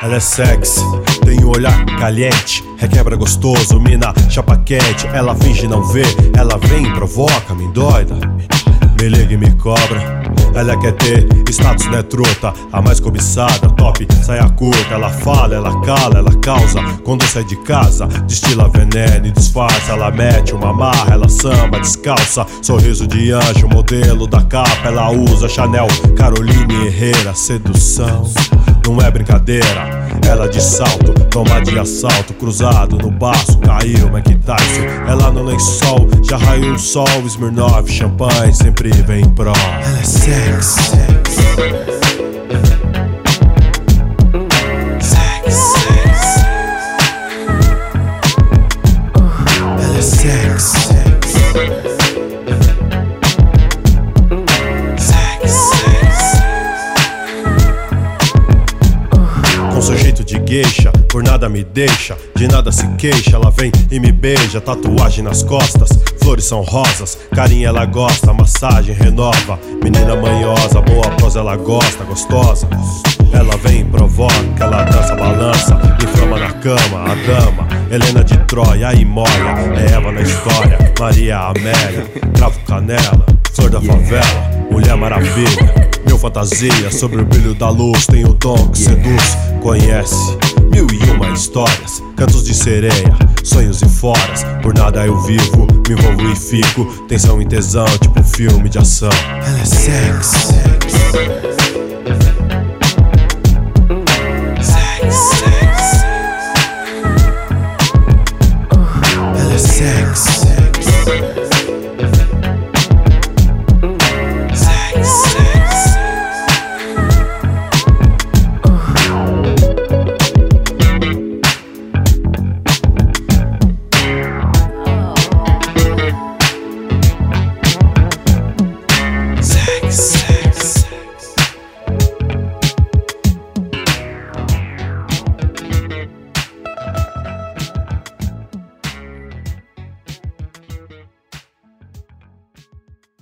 Ela é sexy, tem um olhar caliente, requebra gostoso, mina chapa quente. Ela finge não ver, ela vem, provoca, me endoida, me liga e me cobra. Ela quer ter status, né, trota, a mais cobiçada, top, saia curta. Ela fala, ela cala, ela causa. Quando sai de casa, destila veneno e disfarça. Ela mete uma marra, ela samba descalça. Sorriso de anjo, modelo da capa. Ela usa Chanel, Caroline Herrera. Sedução, não é brincadeira. Ela de salto, toma de assalto. Cruzado no baço, caiu Mike Tyson. Ela no lençol, já raiou o sol. Smirnoff, champanhe, sempre vem em prol. Ela é sexy. Ela é sexy. Com seu jeito de geisha, por nada me deixa, de nada se queixa. Ela vem e me beija, tatuagem nas costas, flores são rosas, carinho ela gosta, massagem renova. Menina manhosa, boa prosa ela gosta, gostosa. Ela vem, provoca, ela dança, balança, inflama na cama, a dama Helena de Troia e molha. É Eva na história, Maria Amélia, cravo canela, flor da favela, Mulher Maravilha. Meu fantasia sobre o brilho da luz, tem o dom que seduz. Conhece 1001 histórias, cantos de sereia, sonhos e foras. Por nada eu vivo, me envolvo e fico. Tensão e tesão, tipo filme de ação. Ela é sexy. Ela é sexy.